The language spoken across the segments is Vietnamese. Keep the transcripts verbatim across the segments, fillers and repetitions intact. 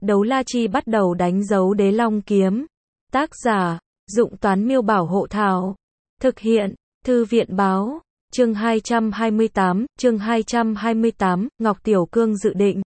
Đấu la chi bắt đầu đánh dấu đế long kiếm. Tác giả, Dụng Toán Miêu Bảo Hộ Thảo. Thực hiện, Thư viện Báo. Chương hai trăm hai mươi tám, chương hai trăm hai mươi tám, Ngọc Tiểu Cương dự định.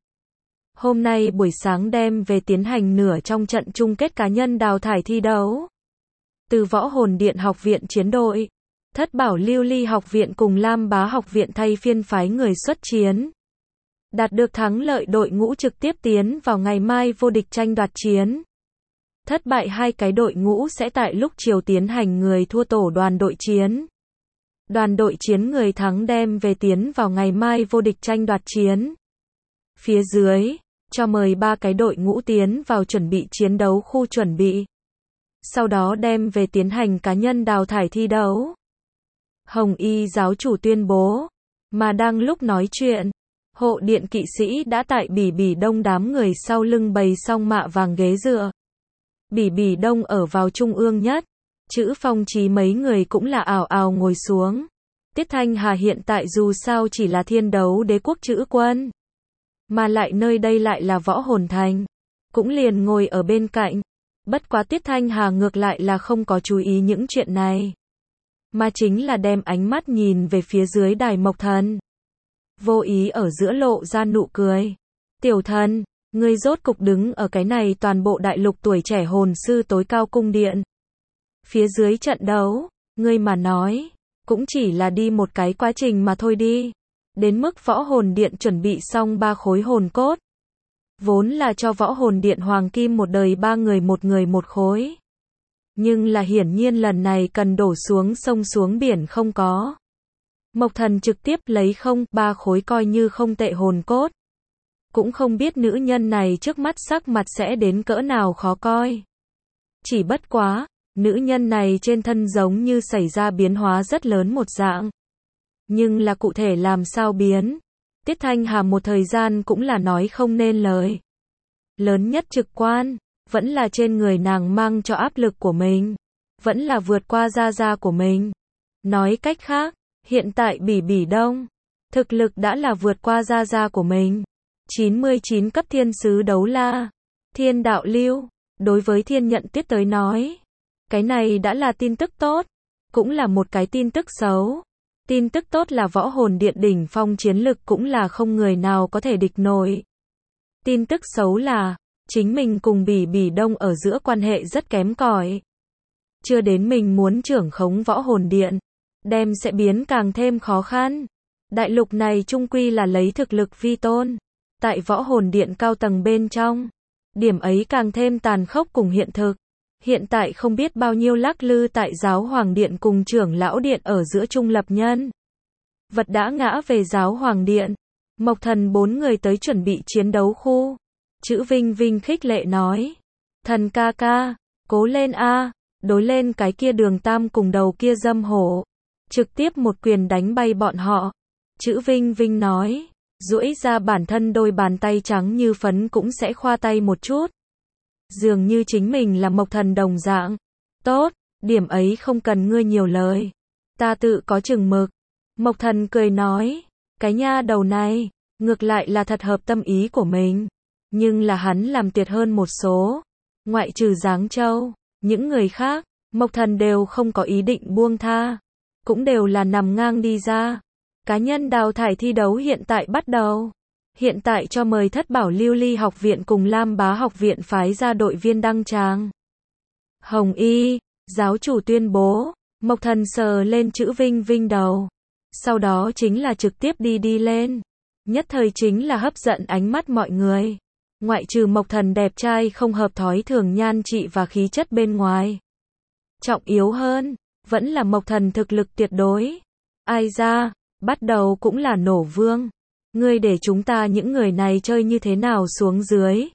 Hôm nay buổi sáng đem về tiến hành nửa trong trận chung kết cá nhân đào thải thi đấu. Từ Võ Hồn Điện Học viện chiến đội, Thất Bảo Lưu Ly Học viện cùng Lam Bá Học viện thay phiên phái người xuất chiến. Đạt được thắng lợi đội ngũ trực tiếp tiến vào ngày mai vô địch tranh đoạt chiến. Thất bại hai cái đội ngũ sẽ tại lúc chiều tiến hành người thua tổ đoàn đội chiến. Đoàn đội chiến người thắng đem về tiến vào ngày mai vô địch tranh đoạt chiến. Phía dưới, cho mời ba cái đội ngũ tiến vào chuẩn bị chiến đấu khu chuẩn bị. Sau đó đem về tiến hành cá nhân đào thải thi đấu. Hồng Y giáo chủ tuyên bố, mà đang lúc nói chuyện, hộ điện kỵ sĩ đã tại Bỉ Bỉ Đông đám người sau lưng bày xong mạ vàng ghế dựa. Bỉ Bỉ Đông ở vào trung ương nhất, Chữ Phong Chí mấy người cũng là ào ào ngồi xuống. Tiết Thanh Hà hiện tại dù sao chỉ là thiên đấu đế quốc chữ quân, mà lại nơi đây lại là Võ Hồn Thành, cũng liền ngồi ở bên cạnh. Bất quá Tiết Thanh Hà ngược lại là không có chú ý những chuyện này, mà chính là đem ánh mắt nhìn về phía dưới đài Mộc Thần. Vô ý ở giữa lộ ra nụ cười. Tiểu thần, ngươi rốt cục đứng ở cái này toàn bộ đại lục tuổi trẻ hồn sư tối cao cung điện. Phía dưới trận đấu, ngươi mà nói, cũng chỉ là đi một cái quá trình mà thôi đi. Đến mức Võ Hồn Điện chuẩn bị xong ba khối hồn cốt. Vốn là cho Võ Hồn Điện Hoàng Kim một đời ba người một người một khối. Nhưng là hiển nhiên lần này cần đổ xuống sông xuống biển không có. Mộc Thần trực tiếp lấy không, ba khối coi như không tệ hồn cốt. Cũng không biết nữ nhân này trước mắt sắc mặt sẽ đến cỡ nào khó coi. Chỉ bất quá, nữ nhân này trên thân giống như xảy ra biến hóa rất lớn một dạng. Nhưng là cụ thể làm sao biến? Tiết Thanh Hà một thời gian cũng là nói không nên lời. Lớn nhất trực quan, vẫn là trên người nàng mang cho áp lực của mình. Vẫn là vượt qua gia gia của mình. Nói cách khác, hiện tại Bỉ Bỉ Đông, thực lực đã là vượt qua gia gia của mình. chín mươi chín cấp thiên sứ đấu la, thiên đạo lưu, đối với thiên nhận tuyết tới nói. Cái này đã là tin tức tốt, cũng là một cái tin tức xấu. Tin tức tốt là Võ Hồn Điện đỉnh phong chiến lực cũng là không người nào có thể địch nổi. Tin tức xấu là, chính mình cùng Bỉ Bỉ Đông ở giữa quan hệ rất kém cỏi. Chưa đến mình muốn trưởng khống Võ Hồn Điện, đem sẽ biến càng thêm khó khăn. Đại lục này chung quy là lấy thực lực vi tôn. Tại Võ Hồn Điện cao tầng bên trong, điểm ấy càng thêm tàn khốc cùng hiện thực. Hiện tại không biết bao nhiêu lắc lư tại Giáo Hoàng Điện cùng Trưởng Lão Điện ở giữa trung lập nhân vật đã ngã về Giáo Hoàng Điện. Mộc Thần bốn người tới chuẩn bị chiến đấu khu. Chữ Vinh Vinh khích lệ nói, thần ca ca, cố lên a, đối lên cái kia Đường Tam cùng đầu kia dâm hổ, trực tiếp một quyền đánh bay bọn họ. Chữ Vinh Vinh nói, duỗi ra bản thân đôi bàn tay trắng như phấn cũng sẽ khoa tay một chút. Dường như chính mình là Mộc Thần đồng dạng. Tốt, điểm ấy không cần ngươi nhiều lời. Ta tự có chừng mực. Mộc Thần cười nói, cái nha đầu này, ngược lại là thật hợp tâm ý của mình. Nhưng là hắn làm tuyệt hơn một số. Ngoại trừ Giáng Châu, những người khác, Mộc Thần đều không có ý định buông tha. Cũng đều là nằm ngang đi ra. Cá nhân đào thải thi đấu hiện tại bắt đầu. Hiện tại cho mời Thất Bảo Lưu Ly Học viện cùng Lam Bá Học viện phái ra đội viên đăng tràng. Hồng Y, giáo chủ tuyên bố. Mộc Thần sờ lên Chữ Vinh Vinh đầu. Sau đó chính là trực tiếp đi đi lên. Nhất thời chính là hấp dẫn ánh mắt mọi người. Ngoại trừ Mộc Thần đẹp trai không hợp thói thường nhan trị và khí chất bên ngoài. Trọng yếu hơn, vẫn là Mộc Thần thực lực tuyệt đối. Ai ra, bắt đầu cũng là nổ vương. Ngươi để chúng ta những người này chơi như thế nào xuống dưới.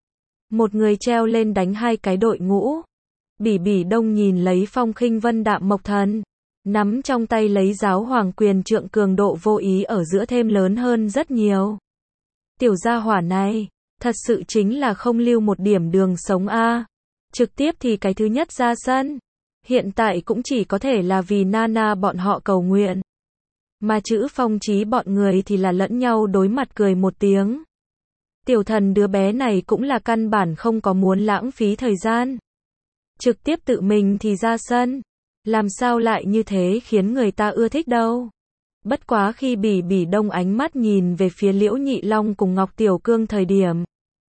Một người treo lên đánh hai cái đội ngũ. Bỉ Bỉ Đông nhìn lấy phong khinh vân đạm Mộc Thần. Nắm trong tay lấy Giáo Hoàng quyền trượng cường độ vô ý ở giữa thêm lớn hơn rất nhiều. Tiểu gia hỏa này, thật sự chính là không lưu một điểm đường sống a. Trực tiếp thì cái thứ nhất ra sân. Hiện tại cũng chỉ có thể là vì Nana bọn họ cầu nguyện. Mà Chữ Phong Chí bọn người thì là lẫn nhau đối mặt cười một tiếng. Tiểu thần đứa bé này cũng là căn bản không có muốn lãng phí thời gian. Trực tiếp tự mình thì ra sân. Làm sao lại như thế khiến người ta ưa thích đâu. Bất quá khi Bỉ Bỉ Đông ánh mắt nhìn về phía Liễu Nhị Long cùng Ngọc Tiểu Cương thời điểm.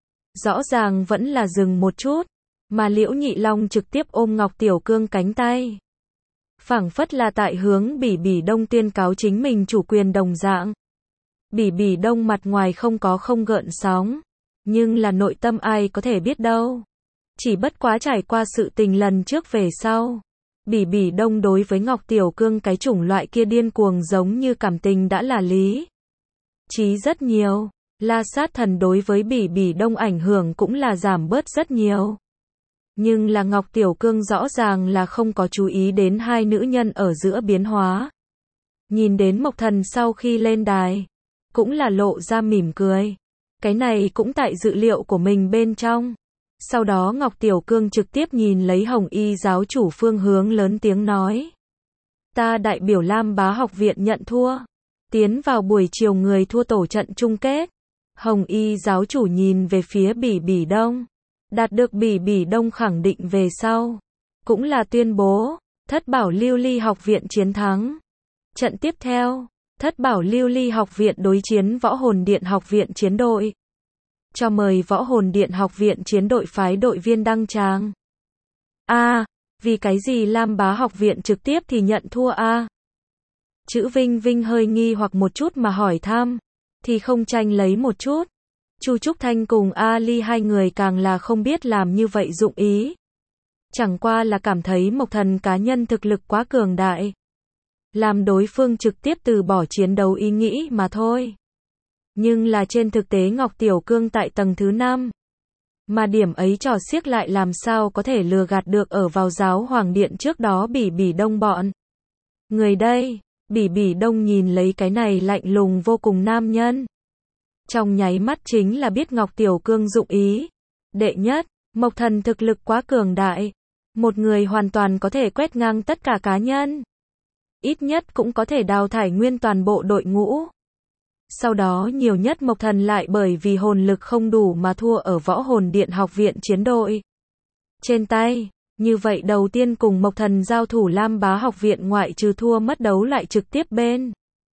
Rõ ràng vẫn là dừng một chút. Mà Liễu Nhị Long trực tiếp ôm Ngọc Tiểu Cương cánh tay. Phảng phất là tại hướng Bỉ Bỉ Đông tuyên cáo chính mình chủ quyền đồng dạng. Bỉ Bỉ Đông mặt ngoài không có không gợn sóng. Nhưng là nội tâm ai có thể biết đâu. Chỉ bất quá trải qua sự tình lần trước về sau. Bỉ Bỉ Đông đối với Ngọc Tiểu Cương cái chủng loại kia điên cuồng giống như cảm tình đã là lý. Chí rất nhiều. La Sát Thần đối với Bỉ Bỉ Đông ảnh hưởng cũng là giảm bớt rất nhiều. Nhưng là Ngọc Tiểu Cương rõ ràng là không có chú ý đến hai nữ nhân ở giữa biến hóa. Nhìn đến Mộc Thần sau khi lên đài. Cũng là lộ ra mỉm cười. Cái này cũng tại dự liệu của mình bên trong. Sau đó Ngọc Tiểu Cương trực tiếp nhìn lấy Hồng Y giáo chủ phương hướng lớn tiếng nói. Ta đại biểu Lam Bá học viện nhận thua. Tiến vào buổi chiều người thua tổ trận chung kết. Hồng Y giáo chủ nhìn về phía Bỉ Bỉ Đông. Đạt được Bỉ Bỉ Đông khẳng định về sau. Cũng là tuyên bố, Thất Bảo Lưu Ly học viện chiến thắng. Trận tiếp theo, Thất Bảo Lưu Ly học viện đối chiến Võ Hồn Điện học viện chiến đội. Cho mời Võ Hồn Điện học viện chiến đội phái đội viên đăng tràng. A, à, vì cái gì Lam Bá học viện trực tiếp thì nhận thua a? À? Chữ Vinh Vinh hơi nghi hoặc một chút mà hỏi thăm, thì không tranh lấy một chút. Chu Trúc Thanh cùng A Ly hai người càng là không biết làm như vậy dụng ý. Chẳng qua là cảm thấy Mộc Thần cá nhân thực lực quá cường đại. Làm đối phương trực tiếp từ bỏ chiến đấu ý nghĩ mà thôi. Nhưng là trên thực tế Ngọc Tiểu Cương tại tầng thứ năm. Mà điểm ấy trò xiếc lại làm sao có thể lừa gạt được ở vào giáo hoàng điện trước đó Bỉ Bỉ Đông bọn. Người đây, Bỉ Bỉ Đông nhìn lấy cái này lạnh lùng vô cùng nam nhân. Trong nháy mắt chính là biết Ngọc Tiểu Cương dụng ý. Đệ nhất, Mộc Thần thực lực quá cường đại. Một người hoàn toàn có thể quét ngang tất cả cá nhân. Ít nhất cũng có thể đào thải nguyên toàn bộ đội ngũ. Sau đó nhiều nhất Mộc Thần lại bởi vì hồn lực không đủ mà thua ở Võ Hồn Điện học viện chiến đội. Trên tay, như vậy đầu tiên cùng Mộc Thần giao thủ Lam Bá học viện ngoại trừ thua mất đấu lại trực tiếp bên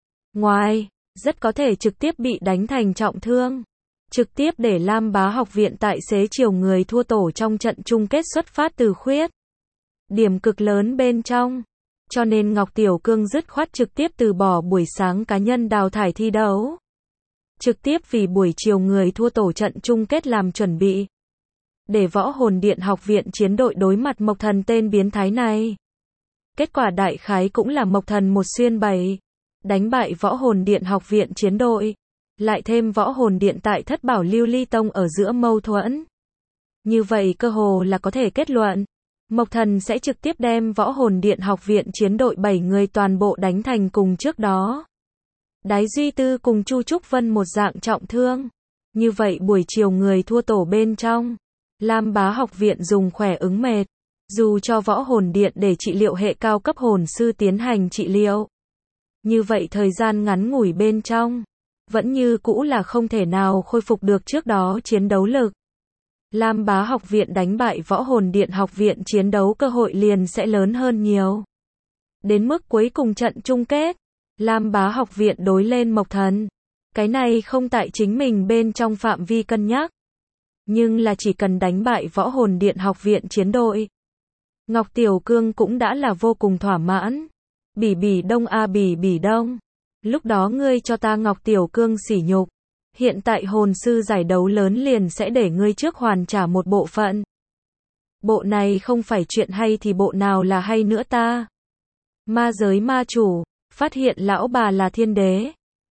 ngoài, rất có thể trực tiếp bị đánh thành trọng thương. Trực tiếp để Lam Bá học viện tại xế chiều người thua tổ trong trận chung kết xuất phát từ khuyết điểm cực lớn bên trong. Cho nên Ngọc Tiểu Cương dứt khoát trực tiếp từ bỏ buổi sáng cá nhân đào thải thi đấu. Trực tiếp vì buổi chiều người thua tổ trận chung kết làm chuẩn bị. Để Võ Hồn Điện học viện chiến đội đối mặt Mộc Thần tên biến thái này. Kết quả đại khái cũng là Mộc Thần một xuyên bảy. Đánh bại Võ Hồn Điện học viện chiến đội. Lại thêm Võ Hồn Điện tại Thất Bảo Lưu Ly Tông ở giữa mâu thuẫn. Như vậy cơ hồ là có thể kết luận. Mộc Thần sẽ trực tiếp đem Võ Hồn Điện học viện chiến đội bảy người toàn bộ đánh thành cùng trước đó. Đái Duy Tư cùng Chu Trúc Vân một dạng trọng thương. Như vậy buổi chiều người thua tổ bên trong. Lam Bá học viện dùng khỏe ứng mệt. Dù cho Võ Hồn Điện để trị liệu hệ cao cấp hồn sư tiến hành trị liệu. Như vậy thời gian ngắn ngủi bên trong. Vẫn như cũ là không thể nào khôi phục được trước đó chiến đấu lực. Lam Bá học viện đánh bại Võ Hồn Điện học viện chiến đấu cơ hội liền sẽ lớn hơn nhiều. Đến mức cuối cùng trận chung kết, Lam Bá học viện đối lên Mộc Thần. Cái này không tại chính mình bên trong phạm vi cân nhắc. Nhưng là chỉ cần đánh bại Võ Hồn Điện học viện chiến đội. Ngọc Tiểu Cương cũng đã là vô cùng thỏa mãn. Bỉ Bỉ Đông a Bỉ Bỉ Đông. Lúc đó ngươi cho ta Ngọc Tiểu Cương sỉ nhục. Hiện tại hồn sư giải đấu lớn liền sẽ để ngươi trước hoàn trả một bộ phận. Bộ này không phải chuyện hay thì bộ nào là hay nữa ta. Ma giới ma chủ, phát hiện lão bà là thiên đế.